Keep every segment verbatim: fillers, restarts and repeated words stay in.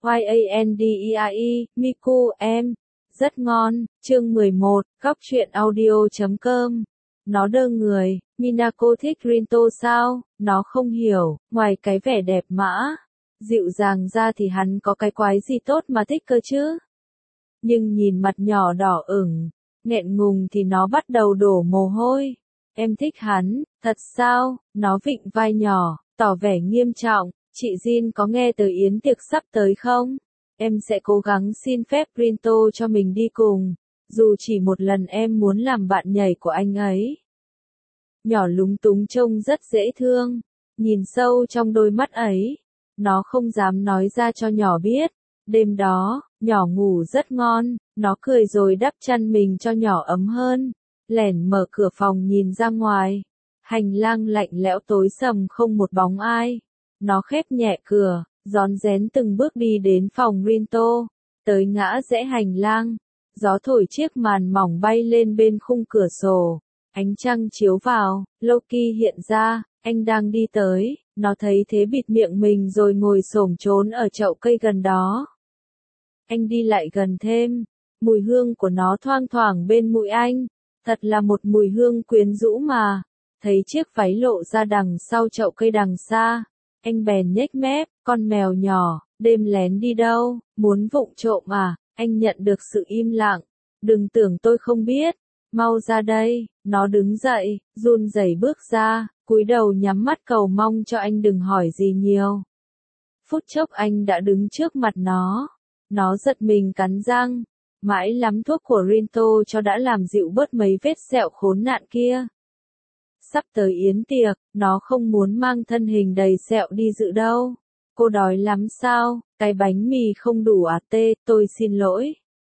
Y A N D E I E, Miku, em. Rất ngon, chương mười một, góc truyện audio chấm com. Nó đơ người, Minako thích Rinto sao? Nó không hiểu, ngoài cái vẻ đẹp mã, dịu dàng ra thì hắn có cái quái gì tốt mà thích cơ chứ? Nhưng nhìn mặt nhỏ đỏ ửng, nghẹn ngùng thì nó bắt đầu đổ mồ hôi. Em thích hắn, thật sao? Nó vịn vai nhỏ, tỏ vẻ nghiêm trọng. Chị Jin có nghe tới yến tiệc sắp tới không? Em sẽ cố gắng xin phép Rinto cho mình đi cùng, dù chỉ một lần em muốn làm bạn nhảy của anh ấy. Nhỏ lúng túng trông rất dễ thương, nhìn sâu trong đôi mắt ấy, nó không dám nói ra cho nhỏ biết. Đêm đó, nhỏ ngủ rất ngon, nó cười rồi đắp chăn mình cho nhỏ ấm hơn, lẻn mở cửa phòng nhìn ra ngoài. Hành lang lạnh lẽo tối sầm không một bóng ai. Nó khép nhẹ cửa, rón rén từng bước đi đến phòng Rinto, tới ngã rẽ hành lang. Gió thổi chiếc màn mỏng bay lên bên khung cửa sổ, ánh trăng chiếu vào, Loki hiện ra, anh đang đi tới, nó thấy thế bịt miệng mình rồi ngồi xổm trốn ở chậu cây gần đó. Anh đi lại gần thêm, mùi hương của nó thoang thoảng bên mũi anh, thật là một mùi hương quyến rũ mà. Thấy chiếc váy lộ ra đằng sau chậu cây đằng xa, anh bèn nhếch mép, con mèo nhỏ, đêm lén đi đâu, muốn vụng trộm à? Anh nhận được sự im lặng. Đừng tưởng tôi không biết, mau ra đây. Nó đứng dậy, run rẩy bước ra, cúi đầu nhắm mắt cầu mong cho anh đừng hỏi gì nhiều. Phút chốc anh đã đứng trước mặt nó. Nó giật mình cắn răng, mãi lắm thuốc của Rinto cho đã làm dịu bớt mấy vết sẹo khốn nạn kia. Sắp tới yến tiệc, nó không muốn mang thân hình đầy sẹo đi dự đâu. Cô đói lắm sao? Cái bánh mì không đủ à? Tê, tôi xin lỗi.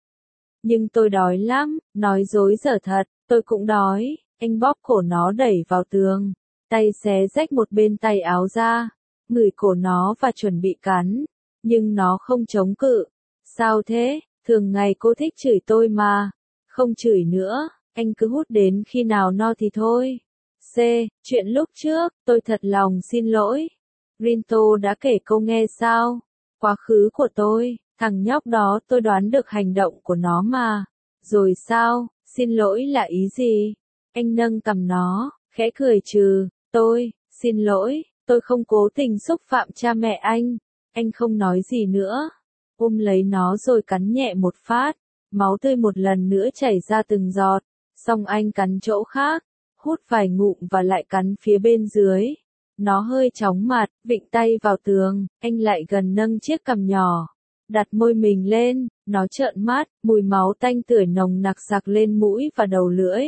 Nhưng tôi đói lắm, nói dối dở thật, tôi cũng đói. Anh bóp cổ nó đẩy vào tường, tay xé rách một bên tay áo ra, ngửi cổ nó và chuẩn bị cắn. Nhưng nó không chống cự. Sao thế? Thường ngày cô thích chửi tôi mà. Không chửi nữa, anh cứ hút đến khi nào no thì thôi. C. Chuyện lúc trước, tôi thật lòng xin lỗi. Rinto đã kể câu nghe sao? Quá khứ của tôi, thằng nhóc đó tôi đoán được hành động của nó mà. Rồi sao, xin lỗi là ý gì? Anh nâng cằm nó, khẽ cười trừ, tôi, xin lỗi, tôi không cố tình xúc phạm cha mẹ anh. Anh không nói gì nữa. Ôm lấy nó rồi cắn nhẹ một phát, máu tươi một lần nữa chảy ra từng giọt. Xong anh cắn chỗ khác, hút vài ngụm và lại cắn phía bên dưới. Nó hơi chóng mặt, vịn tay vào tường, anh lại gần nâng chiếc cằm nhỏ, đặt môi mình lên, nó trợn mắt, mùi máu tanh tưởi nồng nặc sặc lên mũi và đầu lưỡi.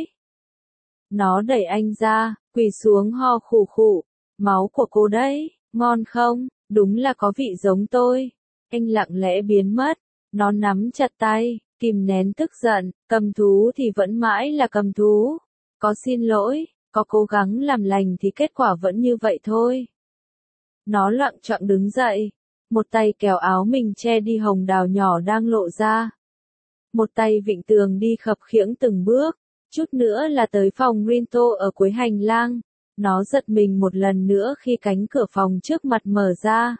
Nó đẩy anh ra, quỳ xuống ho khủ khụ, máu của cô đấy, ngon không? Đúng là có vị giống tôi. Anh lặng lẽ biến mất, nó nắm chặt tay, kìm nén tức giận, cầm thú thì vẫn mãi là cầm thú. Có xin lỗi, có cố gắng làm lành thì kết quả vẫn như vậy thôi. Nó loạng choạng đứng dậy, một tay kéo áo mình che đi hồng đào nhỏ đang lộ ra. Một tay vịn tường đi khập khiễng từng bước, chút nữa là tới phòng Rinto ở cuối hành lang. Nó giật mình một lần nữa khi cánh cửa phòng trước mặt mở ra.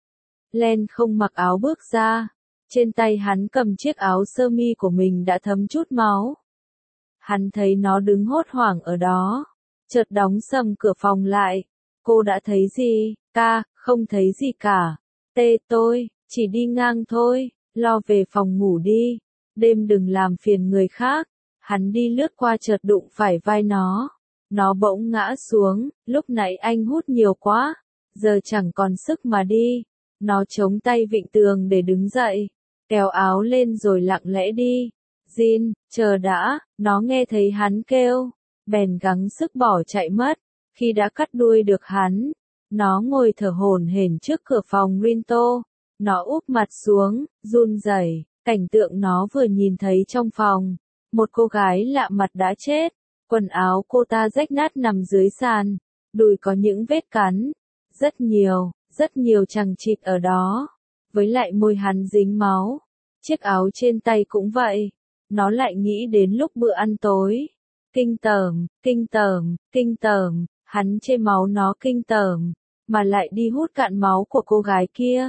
Len không mặc áo bước ra, trên tay hắn cầm chiếc áo sơ mi của mình đã thấm chút máu. Hắn thấy nó đứng hốt hoảng ở đó, chợt đóng sầm cửa phòng lại. Cô đã thấy gì? Ca, không thấy gì cả. Tê, tôi, chỉ đi ngang thôi, lo về phòng ngủ đi. Đêm đừng làm phiền người khác. Hắn đi lướt qua chợt đụng phải vai nó. Nó bỗng ngã xuống, lúc nãy anh hút nhiều quá, giờ chẳng còn sức mà đi. Nó chống tay vịn tường để đứng dậy, kéo áo lên rồi lặng lẽ đi. Jin, chờ đã, nó nghe thấy hắn kêu, bèn gắng sức bỏ chạy mất. Khi đã cắt đuôi được hắn, nó ngồi thở hổn hển trước cửa phòng Rinto. Nó úp mặt xuống, run rẩy. Cảnh tượng nó vừa nhìn thấy trong phòng, một cô gái lạ mặt đã chết. Quần áo cô ta rách nát nằm dưới sàn, đùi có những vết cắn, rất nhiều, rất nhiều chằng chịt ở đó. Với lại môi hắn dính máu, chiếc áo trên tay cũng vậy. Nó lại nghĩ đến lúc bữa ăn tối. Kinh tởm, kinh tởm, kinh tởm, hắn chê máu nó kinh tởm, mà lại đi hút cạn máu của cô gái kia.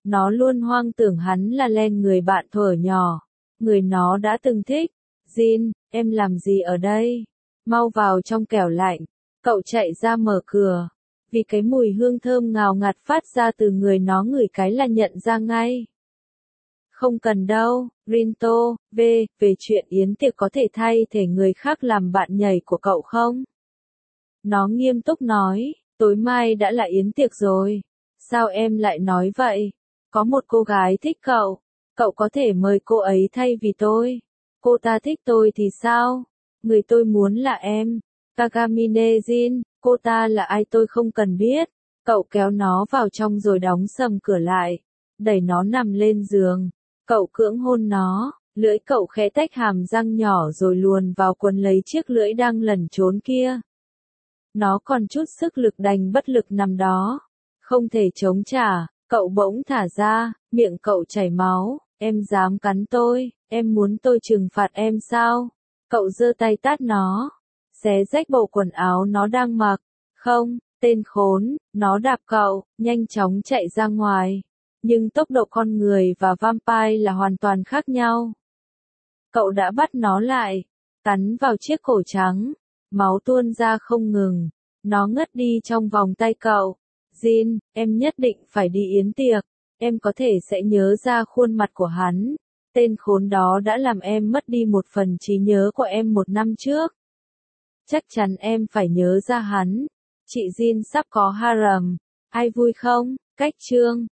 Nó luôn hoang tưởng hắn là Len người bạn thuở nhỏ, người nó đã từng thích. Jin, em làm gì ở đây? Mau vào trong kẻo lạnh. Cậu chạy ra mở cửa. Vì cái mùi hương thơm ngào ngạt phát ra từ người nó ngửi cái là nhận ra ngay. Không cần đâu, Rinto, về, về chuyện yến tiệc có thể thay thể người khác làm bạn nhảy của cậu không? Nó nghiêm túc nói, tối mai đã là yến tiệc rồi. Sao em lại nói vậy? Có một cô gái thích cậu. Cậu có thể mời cô ấy thay vì tôi. Cô ta thích tôi thì sao? Người tôi muốn là em. Kagamine Jin, cô ta là ai tôi không cần biết. Cậu kéo nó vào trong rồi đóng sầm cửa lại. Đẩy nó nằm lên giường. Cậu cưỡng hôn nó. Lưỡi cậu khẽ tách hàm răng nhỏ rồi luồn vào quần lấy chiếc lưỡi đang lẩn trốn kia. Nó còn chút sức lực đành bất lực nằm đó. Không thể chống trả. Cậu bỗng thả ra. Miệng cậu chảy máu. Em dám cắn tôi. Em muốn tôi trừng phạt em sao? Cậu giơ tay tát nó. Xé rách bộ quần áo nó đang mặc. Không, tên khốn, nó đạp cậu, nhanh chóng chạy ra ngoài. Nhưng tốc độ con người và vampire là hoàn toàn khác nhau. Cậu đã bắt nó lại, cắn vào chiếc cổ trắng, máu tuôn ra không ngừng. Nó ngất đi trong vòng tay cậu. Jin, em nhất định phải đi yến tiệc. Em có thể sẽ nhớ ra khuôn mặt của hắn. Tên khốn đó đã làm em mất đi một phần trí nhớ của em một năm trước. Chắc chắn em phải nhớ ra hắn. Chị Jin sắp có harem. Ai vui không? Cách chương